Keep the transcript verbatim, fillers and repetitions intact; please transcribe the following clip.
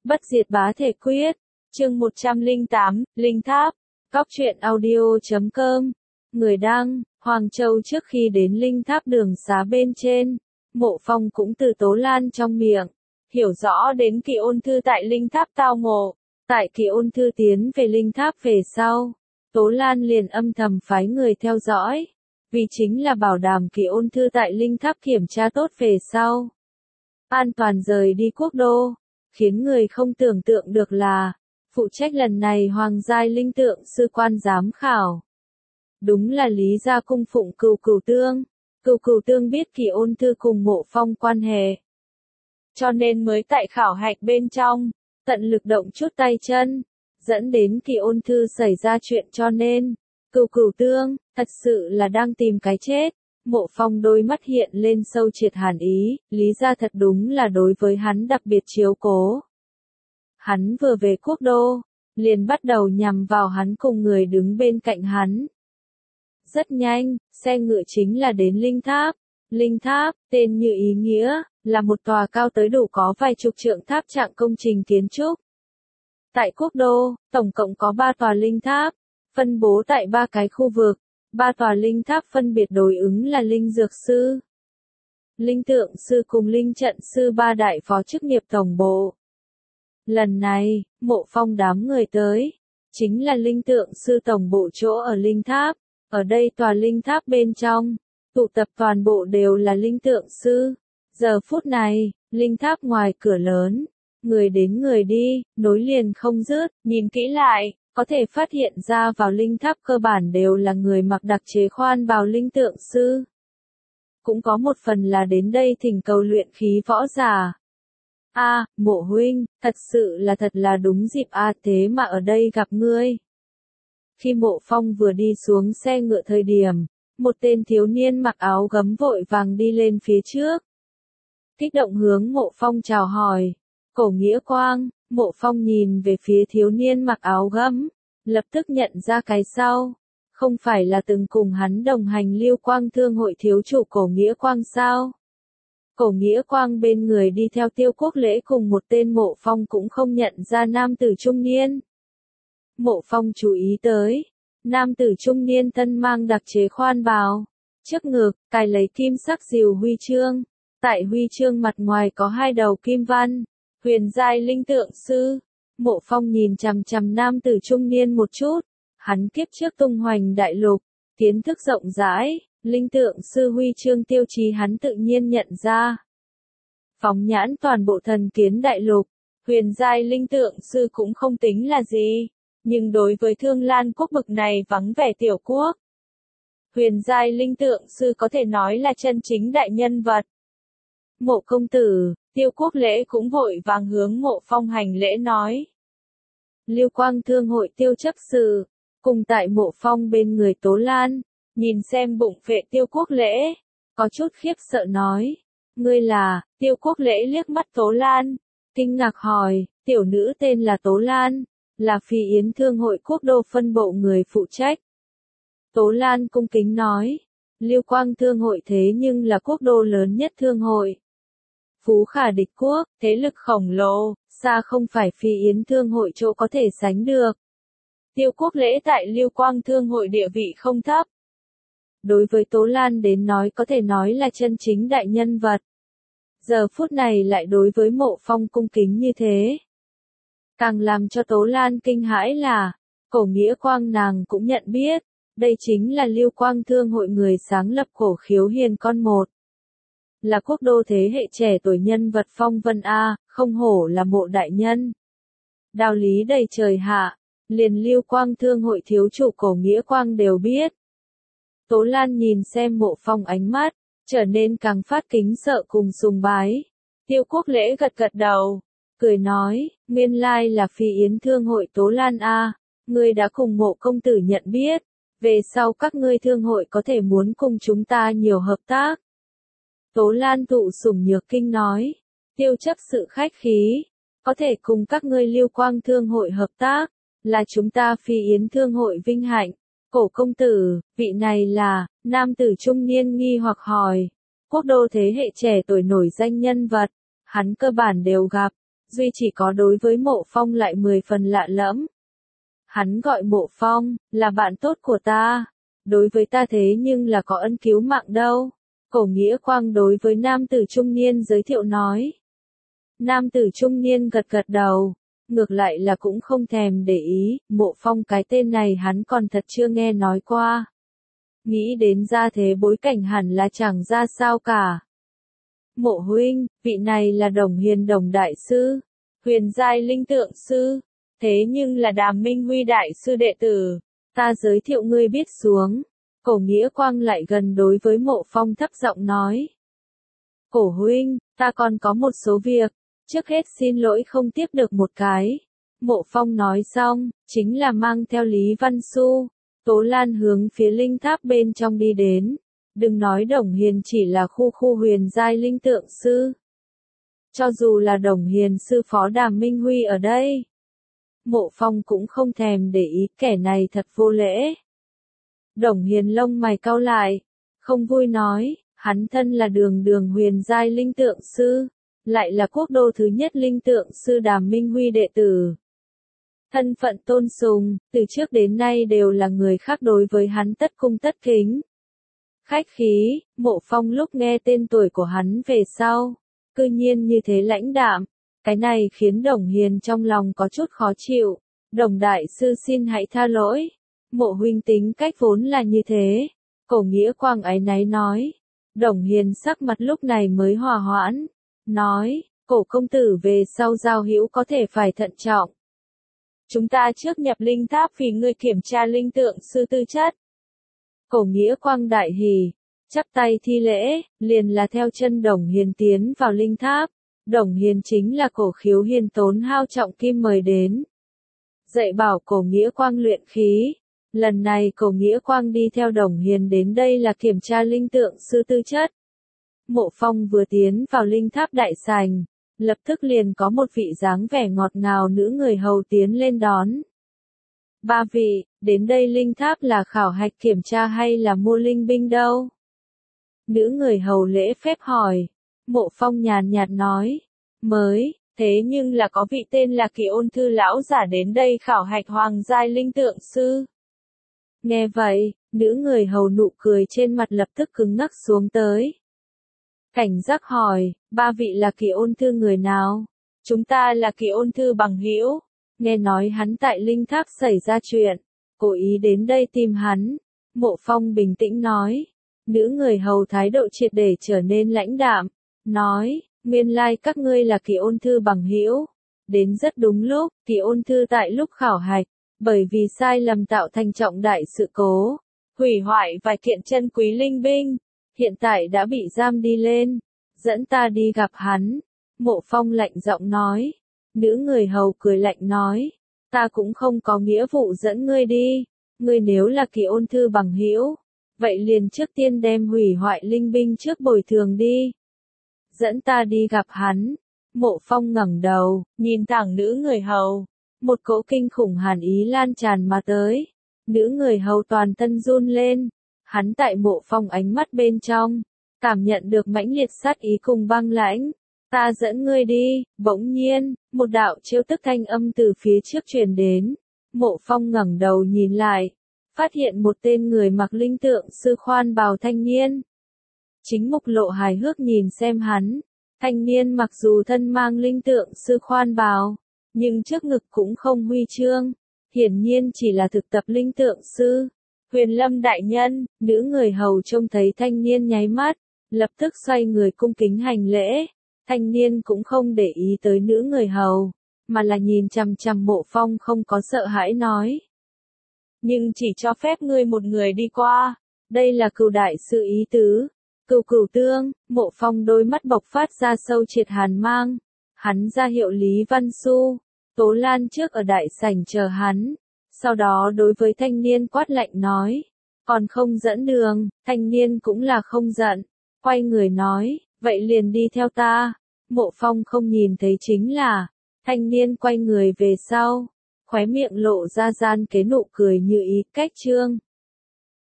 Bất diệt bá thể quyết, chương một trăm lẻ tám, Linh Tháp, Cóc truyện audio chấm com, người đăng, Hoàng Châu. Trước khi đến Linh Tháp đường xá bên trên, Mộ Phong cũng từ Tố Lan trong miệng, hiểu rõ đến Kỳ Ôn Thư tại Linh Tháp tao ngộ. Tại Kỳ Ôn Thư tiến về Linh Tháp về sau, Tố Lan liền âm thầm phái người theo dõi, vì chính là bảo đảm Kỳ Ôn Thư tại Linh Tháp kiểm tra tốt về sau, an toàn rời đi quốc đô. Khiến người không tưởng tượng được là, phụ trách lần này Hoàng giai linh tượng sư quan giám khảo, đúng là Lý gia cung phụng Cừu Cừu Tương. Cừu Cừu Tương biết Kỳ Ôn Thư cùng Mộ Phong quan hệ, cho nên mới tại khảo hạch bên trong, tận lực động chút tay chân, dẫn đến Kỳ Ôn Thư xảy ra chuyện. Cho nên, Cừu Cừu Tương, thật sự là đang tìm cái chết. Mộ Phong đôi mắt hiện lên sâu triệt hàn ý, Lý gia thật đúng là đối với hắn đặc biệt chiếu cố. Hắn vừa về quốc đô, liền bắt đầu nhằm vào hắn cùng người đứng bên cạnh hắn. Rất nhanh, xe ngựa chính là đến Linh Tháp. Linh Tháp, tên như ý nghĩa, là một tòa cao tới đủ có vài chục trượng tháp trạng công trình kiến trúc. Tại quốc đô, tổng cộng có ba tòa Linh Tháp, phân bố tại ba cái khu vực. Ba tòa Linh Tháp phân biệt đối ứng là Linh Dược Sư, Linh Tượng Sư cùng Linh Trận Sư, ba đại phó chức nghiệp tổng bộ. Lần này, Mộ Phong đám người tới, chính là Linh Tượng Sư tổng bộ chỗ ở Linh Tháp. Ở đây tòa Linh Tháp bên trong, tụ tập toàn bộ đều là Linh Tượng Sư. Giờ phút này, Linh Tháp ngoài cửa lớn, người đến người đi, nối liền không dứt. Nhìn kỹ lại, có thể phát hiện ra vào Linh Tháp cơ bản đều là người mặc đặc chế khoan bào Linh Tượng Sư. Cũng có một phần là đến đây thỉnh cầu luyện khí võ giả. A, à, Mộ huynh, thật sự là thật là đúng dịp a, à, thế mà ở đây gặp ngươi. Khi Mộ Phong vừa đi xuống xe ngựa thời điểm, một tên thiếu niên mặc áo gấm vội vàng đi lên phía trước. Kích động hướng Mộ Phong chào hỏi. Cổ Nghĩa Quang. Mộ Phong nhìn về phía thiếu niên mặc áo gấm, lập tức nhận ra cái sau. Không phải là từng cùng hắn đồng hành Lưu Quang Thương hội thiếu chủ Cổ Nghĩa Quang sao? Cổ Nghĩa Quang bên người đi theo Tiêu Quốc Lễ cùng một tên Mộ Phong cũng không nhận ra nam tử trung niên. Mộ Phong chú ý tới, nam tử trung niên thân mang đặc chế khoan bào, trước ngực, cài lấy kim sắc diều huy chương. Tại huy chương mặt ngoài có hai đầu kim văn, huyền giai linh tượng sư. Mộ Phong nhìn chằm chằm nam tử trung niên một chút, hắn kiếp trước tung hoành đại lục, kiến thức rộng rãi, linh tượng sư huy chương tiêu chí hắn tự nhiên nhận ra. Phóng nhãn toàn bộ thần kiến đại lục, huyền giai linh tượng sư cũng không tính là gì, nhưng đối với Thương Lan quốc bực này vắng vẻ tiểu quốc, huyền giai linh tượng sư có thể nói là chân chính đại nhân vật. Mộ công tử, Tiêu Quốc Lễ cũng vội vàng hướng Mộ Phong hành lễ nói. Lưu Quang Thương hội Tiêu chấp sự, cùng tại Mộ Phong bên người Tố Lan, nhìn xem bụng phệ Tiêu Quốc Lễ, có chút khiếp sợ nói, ngươi là? Tiêu Quốc Lễ liếc mắt Tố Lan, kinh ngạc hỏi, tiểu nữ tên là Tố Lan, là Phi Yến Thương hội quốc đô phân bộ người phụ trách. Tố Lan cung kính nói, Lưu Quang Thương hội thế nhưng là quốc đô lớn nhất thương hội. Phú khả địch quốc, thế lực khổng lồ, xa không phải Phi Yến Thương hội chỗ có thể sánh được. Tiêu Quốc Lễ tại Lưu Quang Thương hội địa vị không thấp. Đối với Tố Lan đến nói có thể nói là chân chính đại nhân vật. Giờ phút này lại đối với Mộ Phong cung kính như thế. Càng làm cho Tố Lan kinh hãi là, Cổ Nghĩa Quang nàng cũng nhận biết, đây chính là Lưu Quang Thương hội người sáng lập Cổ Khiếu Hiền con một. Là quốc đô thế hệ trẻ tuổi nhân vật phong vân a, không hổ là Mộ đại nhân. Đạo lý đầy trời hạ, liền Lưu Quang Thương hội thiếu chủ Cổ Nghĩa Quang đều biết. Tố Lan nhìn xem Mộ Phong ánh mắt, trở nên càng phát kính sợ cùng sùng bái. Tiêu Quốc Lễ gật gật đầu, cười nói, nguyên lai là Phi Yến Thương hội Tố Lan a, ngươi đã cùng Mộ công tử nhận biết, về sau các ngươi thương hội có thể muốn cùng chúng ta nhiều hợp tác. Tố Lan thụ sủng nhược kinh nói, Tiêu chấp sự khách khí, có thể cùng các ngươi Lưu Quang Thương hội hợp tác, là chúng ta Phi Yến Thương hội vinh hạnh. Cổ công tử, vị này là? Nam tử trung niên nghi hoặc hỏi. Quốc đô thế hệ trẻ tuổi nổi danh nhân vật, hắn cơ bản đều gặp, duy chỉ có đối với Mộ Phong lại mười phần lạ lẫm. Hắn gọi Mộ Phong, là bạn tốt của ta. Đối với ta thế nhưng là có ân cứu mạng đâu. Cổ Nghĩa Quang đối với nam tử trung niên giới thiệu nói. Nam tử trung niên gật gật đầu. Ngược lại là cũng không thèm để ý, Mộ Phong cái tên này hắn còn thật chưa nghe nói qua. Nghĩ đến ra thế bối cảnh hẳn là chẳng ra sao cả. Mộ huynh, vị này là Đồng Hiền Đồng Đại Sư, Huyền Giai Linh Tượng Sư, thế nhưng là Đàm Minh Huy Đại Sư đệ tử, ta giới thiệu ngươi biết xuống. Cổ Nghĩa Quang lại gần đối với Mộ Phong thấp giọng nói. Cổ huynh, ta còn có một số việc, trước hết xin lỗi không tiếp được một cái. Mộ Phong nói xong, chính là mang theo Lý Văn Xu, Tố Lan hướng phía linh tháp bên trong đi đến. Đừng nói Đồng Hiền chỉ là khu khu huyền giai linh tượng sư. Cho dù là Đồng Hiền sư phó Đàm Minh Huy ở đây, Mộ Phong cũng không thèm để ý, kẻ này thật vô lễ. Đồng Hiền lông mày cau lại, không vui nói, hắn thân là đường đường huyền giai linh tượng sư, lại là quốc đô thứ nhất linh tượng sư Đàm Minh Huy đệ tử. Thân phận tôn sùng, từ trước đến nay đều là người khác đối với hắn tất cung tất kính. Khách khí, Mộ Phong lúc nghe tên tuổi của hắn về sau, cư nhiên như thế lãnh đạm, cái này khiến Đồng Hiền trong lòng có chút khó chịu. Đồng Đại Sư xin hãy tha lỗi, Mộ huynh tính cách vốn là như thế. Cổ Nghĩa Quang áy náy nói. Đồng Hiền sắc mặt lúc này mới hòa hoãn, nói, Cổ công tử về sau giao hữu có thể phải thận trọng. Chúng ta trước nhập linh tháp vì ngươi kiểm tra linh tượng sư tư chất. Cổ Nghĩa Quang đại hỉ, chắp tay thi lễ, liền là theo chân Đồng Hiền tiến vào linh tháp. Đồng Hiền chính là Cổ Khiếu Hiền tốn hao trọng kim mời đến. Dạy bảo Cổ Nghĩa Quang luyện khí. Lần này Cổ Nghĩa Quang đi theo Đồng Hiền đến đây là kiểm tra linh tượng sư tư chất. Mộ Phong vừa tiến vào linh tháp đại sảnh, lập tức liền có một vị dáng vẻ ngọt ngào nữ người hầu tiến lên đón. Ba vị, đến đây linh tháp là khảo hạch kiểm tra hay là mua linh binh đâu? Nữ người hầu lễ phép hỏi. Mộ Phong nhàn nhạt nói, mới, thế nhưng là có vị tên là Kỳ Ôn Thư lão giả đến đây khảo hạch hoàng giai linh tượng sư. Nghe vậy, nữ người hầu nụ cười trên mặt lập tức cứng ngắc xuống tới. Cảnh giác hỏi, ba vị là Kỳ Ôn Thư người nào? Chúng ta là Kỳ Ôn Thư bằng hữu. Nghe nói hắn tại linh tháp xảy ra chuyện, cố ý đến đây tìm hắn. Mộ Phong bình tĩnh nói. Nữ người hầu thái độ triệt để trở nên lãnh đạm, nói, nguyên lai like các ngươi là Kỳ Ôn Thư bằng hữu. Đến rất đúng lúc, Kỳ Ôn Thư tại lúc khảo hạch, bởi vì sai lầm tạo thành trọng đại sự cố, hủy hoại vài kiện chân quý linh binh, hiện tại đã bị giam đi lên, dẫn ta đi gặp hắn. Mộ Phong lạnh giọng nói. Nữ người hầu cười lạnh nói, ta cũng không có nghĩa vụ dẫn ngươi đi, ngươi nếu là Kỳ Ôn Thư bằng hữu, vậy liền trước tiên đem hủy hoại linh binh trước bồi thường đi. Dẫn ta đi gặp hắn. Mộ Phong ngẩng đầu, nhìn thẳng nữ người hầu, một cỗ kinh khủng hàn ý lan tràn mà tới. Nữ người hầu toàn thân run lên, hắn tại Mộ Phong ánh mắt bên trong, cảm nhận được mãnh liệt sát ý cùng băng lãnh. Ta dẫn ngươi đi. Bỗng nhiên, một đạo chiêu tức thanh âm từ phía trước truyền đến. Mộ Phong ngẩng đầu nhìn lại, phát hiện một tên người mặc linh tượng sư khoan bào thanh niên. Chính Mục Lộ hài hước nhìn xem hắn. Thanh niên mặc dù thân mang linh tượng sư khoan bào, nhưng trước ngực cũng không huy chương, hiển nhiên chỉ là thực tập linh tượng sư. Huyền Lâm đại nhân, nữ người hầu trông thấy thanh niên nháy mắt, lập tức xoay người cung kính hành lễ. Thanh niên cũng không để ý tới nữ người hầu, mà là nhìn chằm chằm Mộ Phong không có sợ hãi nói. Nhưng chỉ cho phép ngươi một người đi qua, đây là Cửu đại sư ý tứ. Cửu Cửu tương. Mộ Phong đôi mắt bộc phát ra sâu triệt hàn mang. Hắn ra hiệu Lý Văn Xu, Tố Lan trước ở đại sảnh chờ hắn. Sau đó đối với thanh niên quát lạnh nói, còn không dẫn đường. Thanh niên cũng là không giận, quay người nói, vậy liền đi theo ta. Mộ Phong không nhìn thấy chính là, thanh niên quay người về sau, khóe miệng lộ ra gian kế nụ cười như ý cách trương.